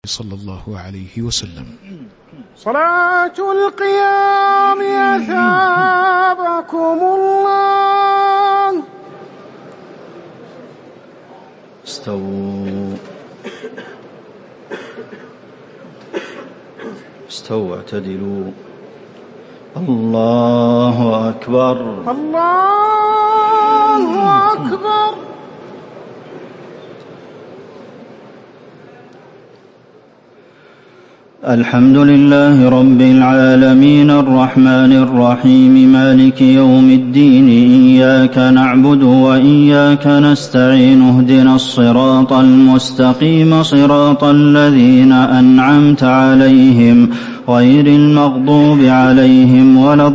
صلى الله عليه وسلم. صلاة القيام أثابكم الله. استووا اعتدلوا. الله أكبر. الله أكبر. الحمد لله رب العالمين الرحمن الرحيم مالك يوم الدين إياك نعبد وإياك نستعين اهدنا الصراط المستقيم صراط الذين أنعمت عليهم غير المغضوب عليهم ولا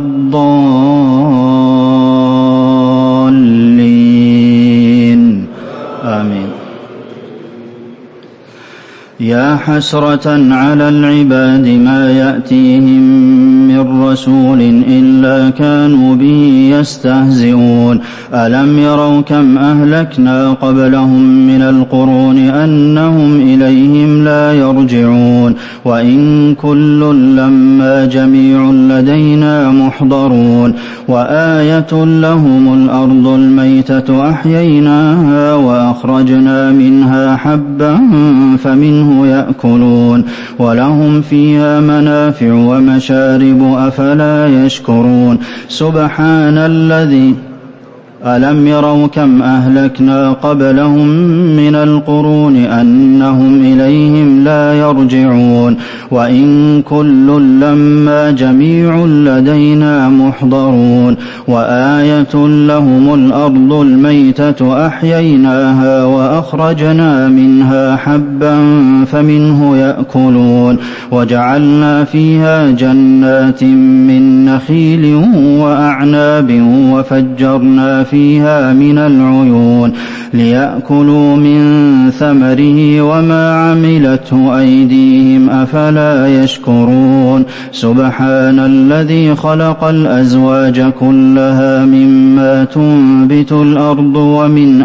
الضالين آمين. يا حسرة على العباد ما يأتيهم من رسول إلا كانوا به يستهزئون ألم يروا كم أهلكنا قبلهم من القرون أنهم إليهم لا يرجعون وإن كل لما جميع لدينا محضرون وآية لهم الأرض الميتة أحييناها وأخرجنا منها حبا فمنه يأكلون ولهم فيها منافع ومشارب أفلا يشكرون سبحان الذي ألم يروا كم أهلكنا قبلهم من القرون أنهم إليهم لا يرجعون وإن كل لما جميع لدينا محضرون وآية لهم الأرض الميتة أحييناها وأخرجنا منها حبا فمنه يأكلون وجعلنا فيها جنات من نخيل وأعناب وفجرنا فيها من العيون ليأكلوا من ثمره وما عملته أيديهم أفلا يشكرون سبحان الذي خلق الأزواج كلها مما تنبت الأرض ومن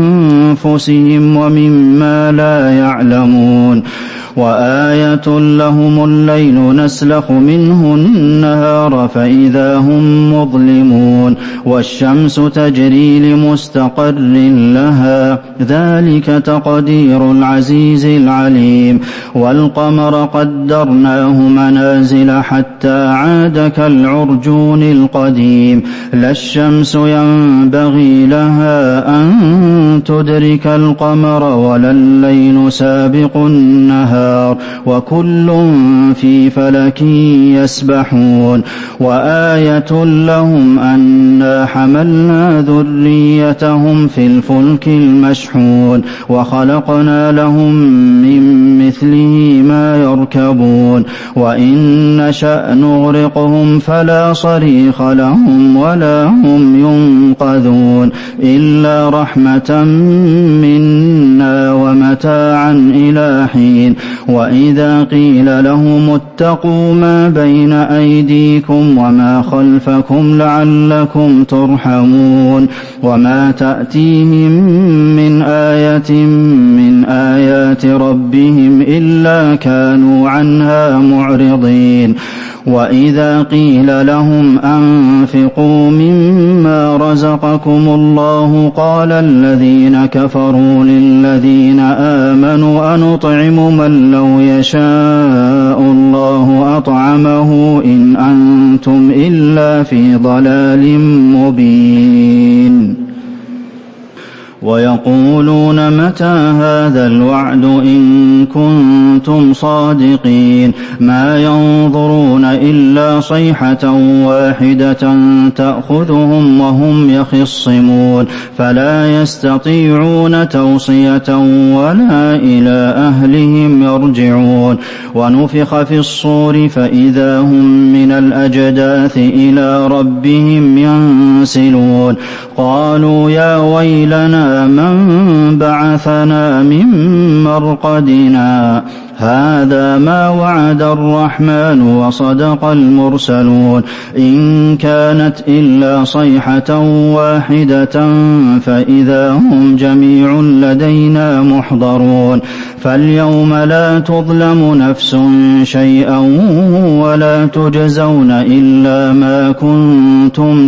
أنفسهم ومما لا يعلمون وآية لهم الليل نسلخ منه النهار فإذا هم مظلمون والشمس تجري لمستقر لها ذلك تقدير العزيز العليم والقمر قدرناه منازل حتى عاد كالعرجون القديم لا الشمس ينبغي لها أن تدرك القمر ولا الليل سابق النهار وكل في فلك يسبحون وآية لهم أنا حملنا ذريتهم في الفلك المشحون وخلقنا لهم من مثله ما يركبون وإن نشأ نغرقهم فلا صريخ لهم ولا هم ينقذون إلا رحمة منا ومتاعا إلى حين وإذا قيل لهم اتقوا ما بين أيديكم وما خلفكم لعلكم ترحمون وما تأتيهم من آية من آيات ربهم إلا كانوا عنها معرضين وإذا قيل لهم أنفقوا مما رزقكم الله قال الذين كفروا للذين آمنوا أنطعم من لو يشاء الله أطعمه إن أنتم إلا في ضلال مبين ويقولون متى هذا الوعد إن كنتم صادقين ما ينظرون إلا صيحة واحدة تأخذهم وهم يخصمون فلا يستطيعون توصية ولا إلى أهلهم يرجعون ونفخ في الصور فإذا هم من الأجداث إلى ربهم ينسلون قالوا يا ويلنا من بعثنا من مرقدنا هذا ما وعد الرحمن وصدق المرسلون إن كانت إلا صيحة واحدة فإذا هم جميع لدينا محضرون فاليوم لا تظلم نفس شيئا ولا تجزون إلا ما كنتم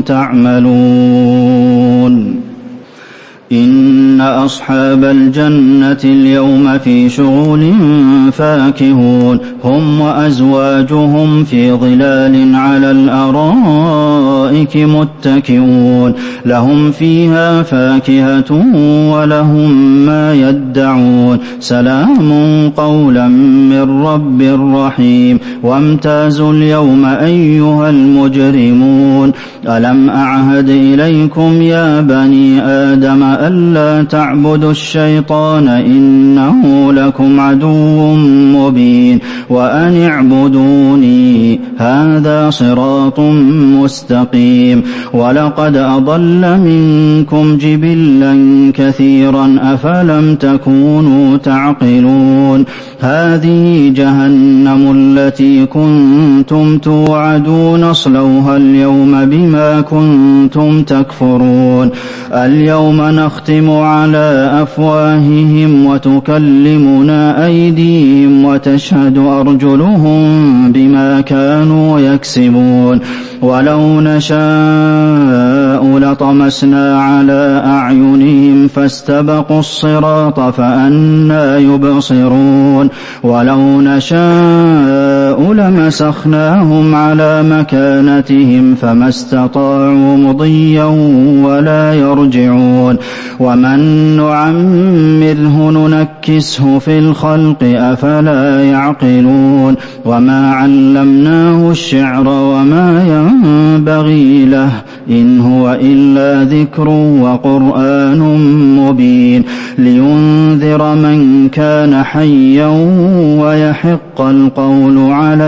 تعملون إن أصحاب الجنة اليوم في شغل فاكهون هم وأزواجهم في ظلال على الأرائك متكئون لهم فيها فاكهة ولهم ما يدعون سلام قولا من رب رحيم وامتازوا اليوم أيها المجرمون ألم أعهد إليكم يا بني آدم ألا تعبدوا الشيطان إنه لكم عدو مبين وأن اعبدوني هذا صراط مستقيم ولقد أضل منكم جبلا كثيرا أفلم تكونوا تعقلون هذه جهنم التي كنتم توعدون اصلوها اليوم بما كنتم تكفرون اليوم نختم على أفواههم وتكلمنا أيديهم وتشهد أرجلهم بما كانوا يكسبون ولو نشاء لطمسنا على أعينهم فاستبقوا الصراط فأنى يبصرون ولو نشاء لمسخناهم على مكانتهم فما استطاعوا مضيا ولا يرجعون ومن نعمره ننكسه في الخلق أفلا يعقلون وما علمناه الشعر وما ينبغي له إن هو إلا ذكر وقرآن مبين لينذر من كان حيا ويحق القول على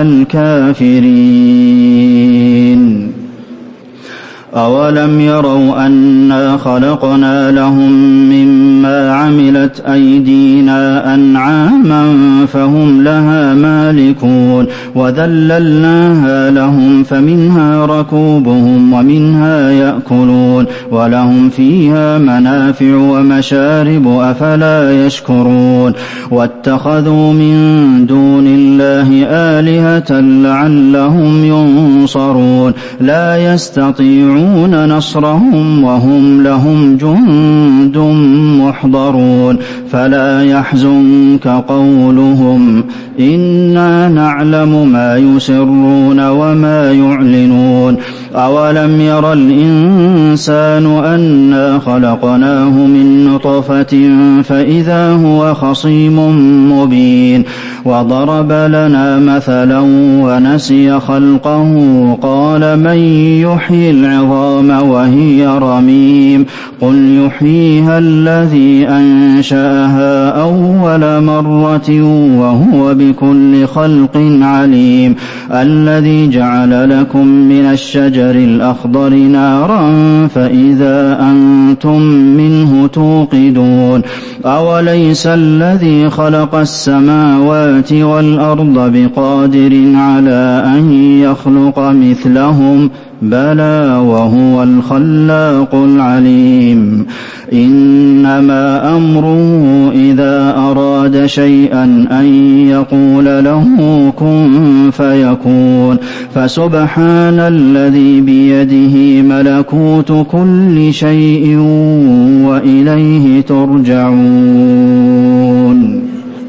الكافرين أولم يروا أنا خلقنا لهم مما عملت أيدينا أنعاما فهم لها مالكون وذللناها لهم فمنها ركوبهم ومنها يأكلون ولهم فيها منافع ومشارب أفلا يشكرون واتخذوا من دون الله آلهة لعلهم ينصرون لا يستطيعون نصرهم وهم لهم جند محضرون فلا يحزنك قولهم إنا نعلم ما يسرون وما يعلنون أولم ير الإنسان أنا خلقناه من نطفة فإذا هو خصيم مبين وضرب لنا مثلا ونسي خلقه قال من يحيي العظام وهي رميم قل يحييها الذي أنشأها أول مرة وهو بكل خلق عليم الذي جعل لكم من الشجر الأخضر نارا فإذا أنتم منه توقدون أوليس الذي خلق السماوات والأرض بقادر على أن يخلق مثلهم بلى وهو الخلاق العليم إنما أمره إذا أراد شيئا أن يقول له كن فيكون فسبحان الذي بيده ملكوت كل شيء وإليه ترجعون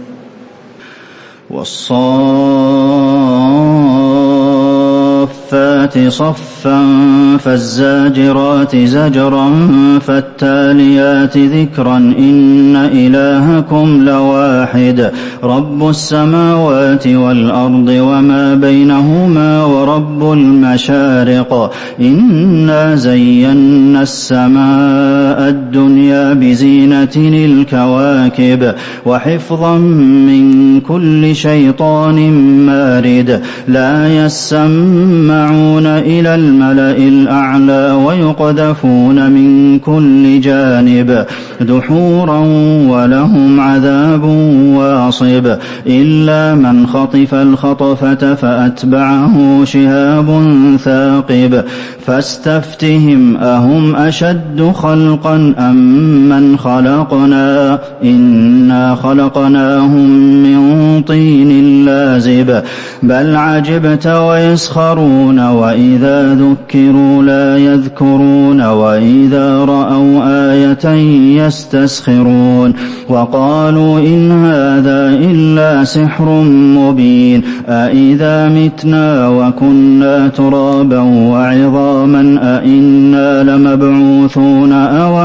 والصافات صفا فالزاجرات زجرا فالتاليات ذكرا إن إلهكم لواحد رب السماوات والأرض وما بينهما ورب المشارق إنا زينا السماء الدنيا بزينة الكواكب وحفظا من كل شيطان مارد لا يسمعون يرفعون إلى الملأ الأعلى ويقذفون من كل جانب دحورا ولهم عذاب واصب إلا من خطف الخطفة فأتبعه شهاب ثاقب فاستفتهم أهم أشد خلقا أم من خلقنا إنا خلقناهم من طين لازب بل عجبت ويسخرون وإذا ذكروا لا يذكرون وإذا رأوا آية يستسخرون وقالوا إن هذا إلا سحر مبين أإذا متنا وكنا ترابا وعظاما أإنا لمبعوثون أو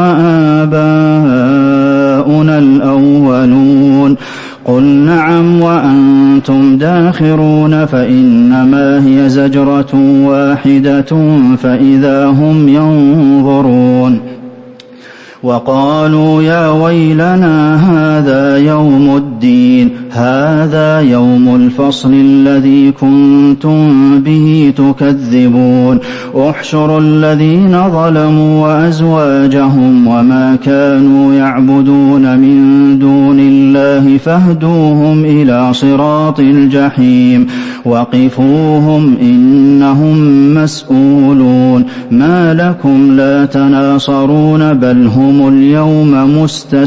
آباؤنا الأولون قل نعم وأنتم داخرون فإنما هي زجرة واحدة فإذا هم ينظرون وقالوا يا ويلنا هذا يوم الدين هذا يوم الفصل الذي كنتم به تكذبون احشروا الذين ظلموا وأزواجهم وما كانوا يعبدون من دون الله فاهدوهم إلى صراط الجحيم وقفوهم إنهم مسؤولون ما لكم لا تناصرون بل هم اليوم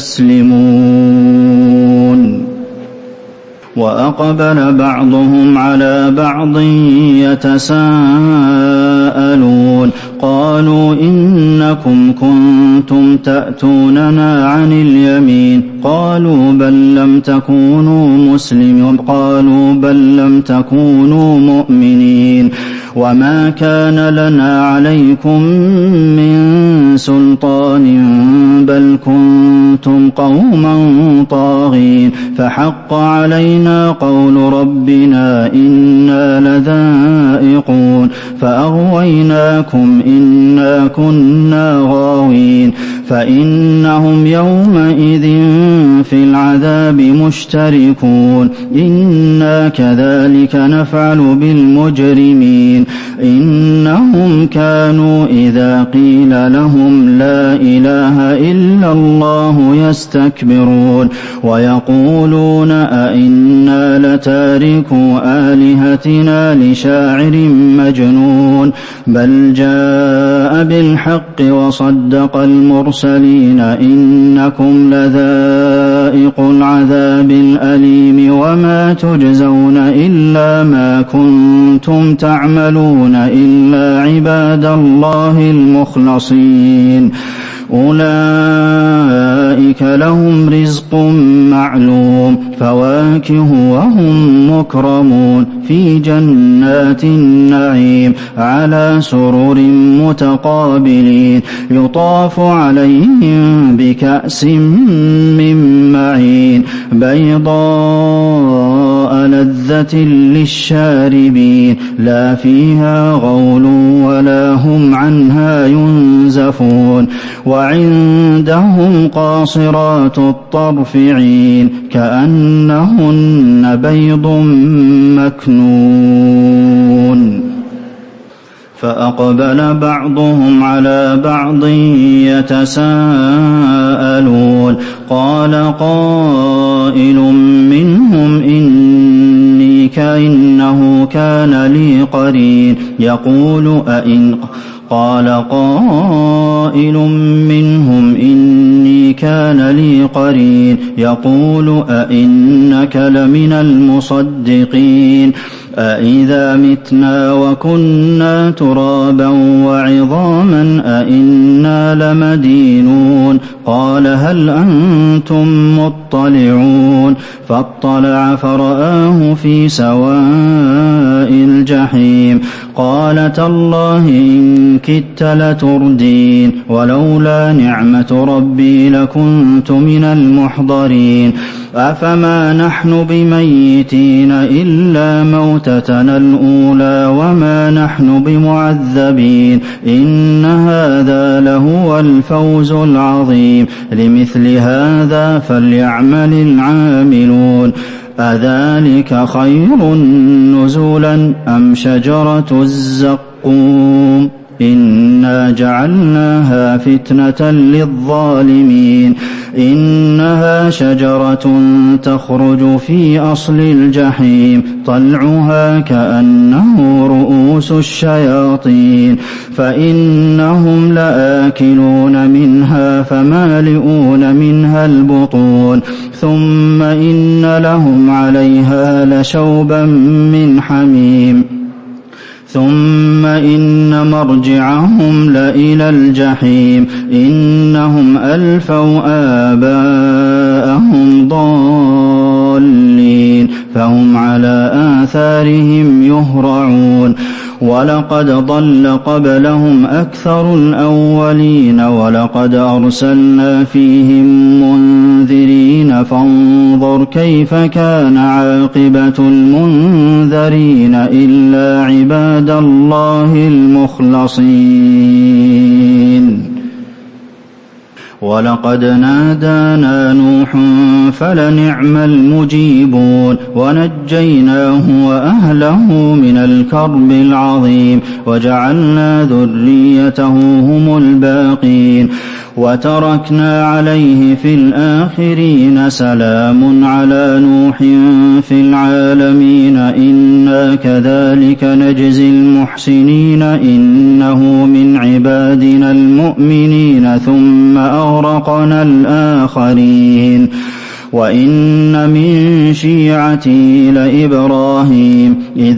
مستسلمون وأقبل بعضهم على بعض يتساءلون قالوا إنكم كنتم تأتوننا عن اليمين قالوا بل لم تكونوا مسلمين قالوا بل لم تكونوا مؤمنين وما كان لنا عليكم من سلطان بل كنتم قوما طاغين فحق علينا قول ربنا إنا لذائقون فأغويناكم إنا كنا غاوين فإنهم يومئذ في العذاب مشتركون إنا كذلك نفعل بالمجرمين إنهم كانوا إذا قيل لهم لا إله إلا الله يستكبرون ويقولون أئنا لتاركو آلهتنا لشاعر مجنون بل جاء بالحق وصدق المرسلين إنكم لذائق العذاب الأليم وما تجزون إلا ما كنتم تعملون إلا عباد الله المخلصين أولئك لهم رزق معلوم فواكه وهم مكرمون في جنات النعيم على سرر متقابلين يطاف عليهم بكأس من معين بيضاء لذة للشاربين لا فيها غول ولا هم عنها ينزفون وعندهم قاصرات الطرف عين كأنهن بيض مكنون فأقبل بعضهم على بعض يتساءلون قال قائل منهم إنه كان لي قرين يقول قال قائل منهم إني كان لي قرين يقول أئنك لمن المصدقين أإذا متنا وكنا ترابا وعظاما أإنا لمدينون قال هل أنتم مطلعون فاطلع فرآه في سواء الجحيم قال تالله إن كدت لتردين ولولا نعمة ربي لكنت من المحضرين أفما نحن بميتين إلا موتتنا الأولى وما نحن بمعذبين إن هذا لهو الفوز العظيم لمثل هذا فليعمل العاملون أذلك خير نزلا أم شجرة الزقوم الزقوم إنا جعلناها فتنة للظالمين إنها شجرة تخرج في أصل الجحيم طلعها كأنه رؤوس الشياطين فإنهم لآكلون منها فمالئون منها البطون ثم إن لهم عليها لشوبا من حميم ثم إن مرجعهم لإلى الجحيم إنهم ألفوا آباءهم ضالين فهم على آثارهم يهرعون ولقد ضل قبلهم أكثر الأولين ولقد أرسلنا فيهم منذرين فانظر كيف كان عاقبة المنذرين إلا عباد الله المخلصين ولقد نادانا نوح فلنعم المجيبون ونجيناه وأهله من الكرب العظيم وجعلنا ذريته هم الباقين وتركنا عليه في الآخرين سلام على نوح في العالمين إنا كذلك نجزي المحسنين إنه من عبادنا المؤمنين ثم أغرقنا الآخرين وإن من شيعته لإبراهيم إذ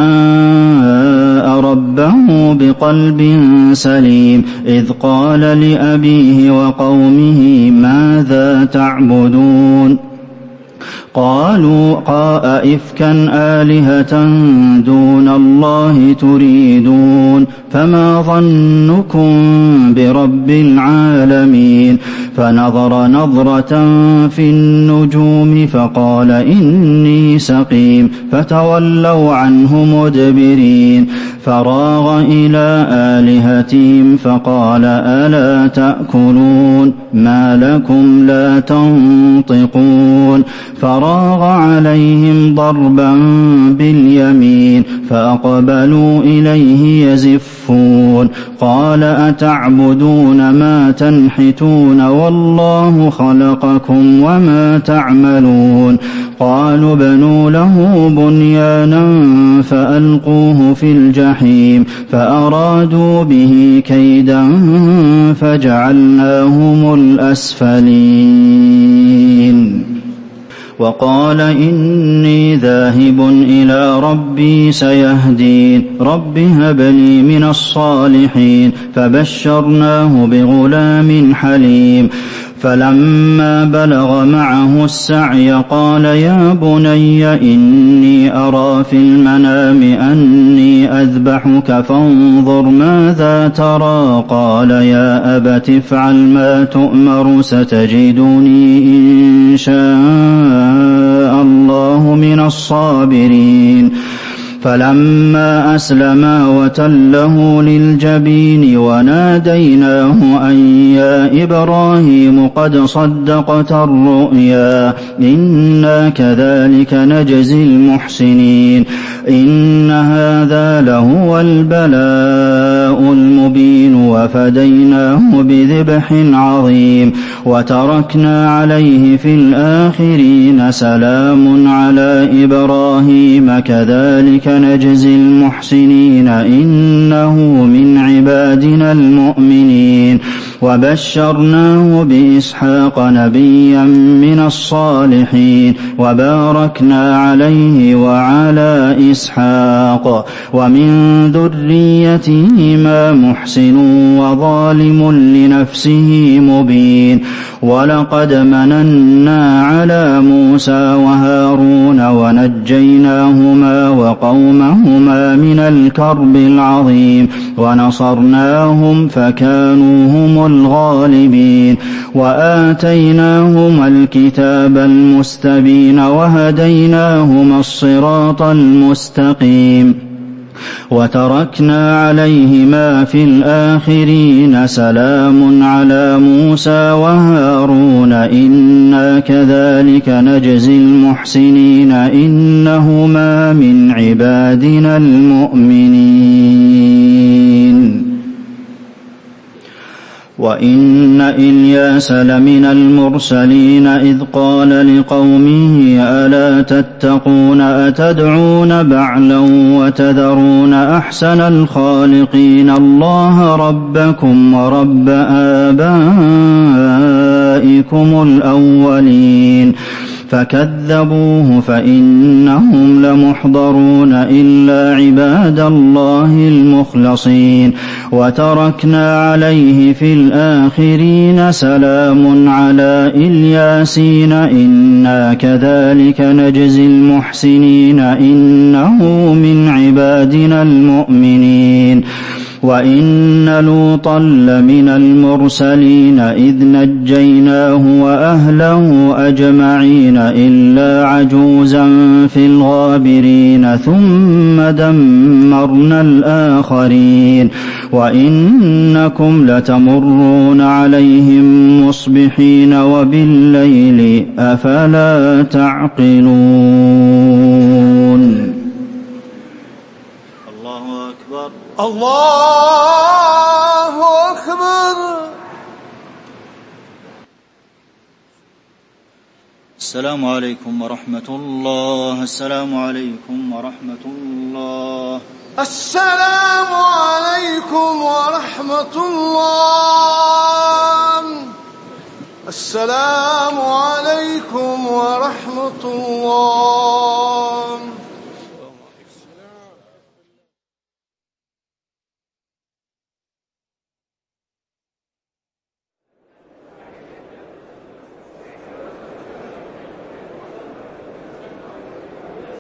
جاء ربه بقلب سليم إذ قال لأبيه وقومه ماذا تعبدون قالوا أئفكا آلهة دون الله تريدون فما ظنكم برب العالمين فنظر نظرة في النجوم فقال إني سقيم فتولوا عنه مدبرين فراغ إلى آلهتهم فقال ألا تأكلون ما لكم لا تنطقون فراغ عليهم ضربا باليمين فأقبلوا إليه يزفون قال أتعبدون ما تنحتون والله خلقكم وما تعملون قالوا بنوا له بنيانا فألقوه في الجحيم فأرادوا به كيدا فجعلناهم الأسفلين وقال إني ذاهب إلى ربي سيهدين رب هب لي من الصالحين فبشرناه بغلام حليم فلما بلغ معه السعي قال يا بني إني أرى في المنام أني أذبحك فانظر ماذا ترى قال يا أبت افعل ما تؤمر ستجدني إن شاء الله من الصابرين فلما أسلما وتله للجبين وناديناه أن يا إبراهيم قد صدقت الرؤيا إنا كذلك نجزي المحسنين إن هذا لهو البلاء المبين وفديناه بذبح عظيم وتركنا عليه في الآخرين سلام على إبراهيم كذلك نجزي المحسنين إنه من عبادنا المؤمنين وبشرناه بإسحاق نبيا من الصالحين وباركنا عليه وعلى إسحاق ومن ذريتهما محسن وظالم لنفسه مبين ولقد مننا على موسى وهارون ونجيناهما وقومهما من الكرب العظيم ونصرناهم فكانوا هم الغالبين وآتيناهما الكتاب المستبين وهديناهما الصراط المستقيم وتركنا عليهما في الآخرين سلام على موسى وهارون إنا كذلك نجزي المحسنين إنهما من عبادنا المؤمنين وإن إلياس لمن المرسلين إذ قال لقومه ألا تتقون أتدعون بعلا وتذرون أحسن الخالقين الله ربكم ورب آبائكم الأولين فكذبوه فإنهم لمحضرون إلا عباد الله المخلصين وتركنا عليه في الآخرين سلام على الياسين إنا كذلك نجزي المحسنين إنه من عبادنا المؤمنين وإن لوطا لمن المرسلين إذ نجيناه وأهله أجمعين إلا عجوزا في الغابرين ثم دمرنا الآخرين وإنكم لتمرون عليهم مصبحين وبالليل أفلا تعقلون. الله أكبر. الله أكبر. السلام عليكم ورحمة الله. السلام عليكم ورحمة الله. السلام عليكم ورحمة الله. السلام عليكم ورحمة الله.